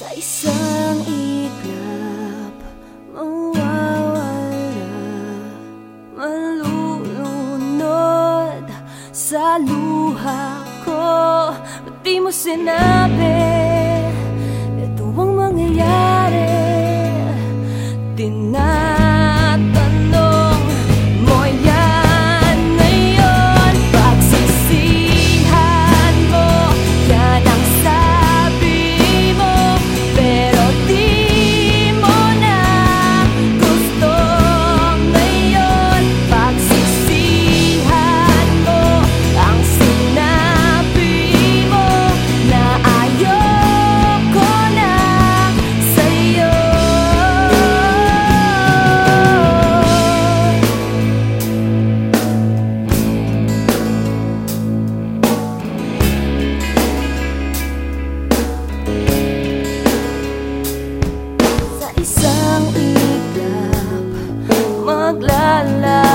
Sa isang iglap, mawawala, malulunod sa luha ko. Ba't di mo sinabi, ito ang mangyayari? Tinatanong mo yan ngayon, pagsisihan mo, yan ang sabi mo, pero di mo na gusto ngayon. Pagsisihan mo ang sinabi mo na ayoko na sa'yo. Sa isang iglap, maglalakad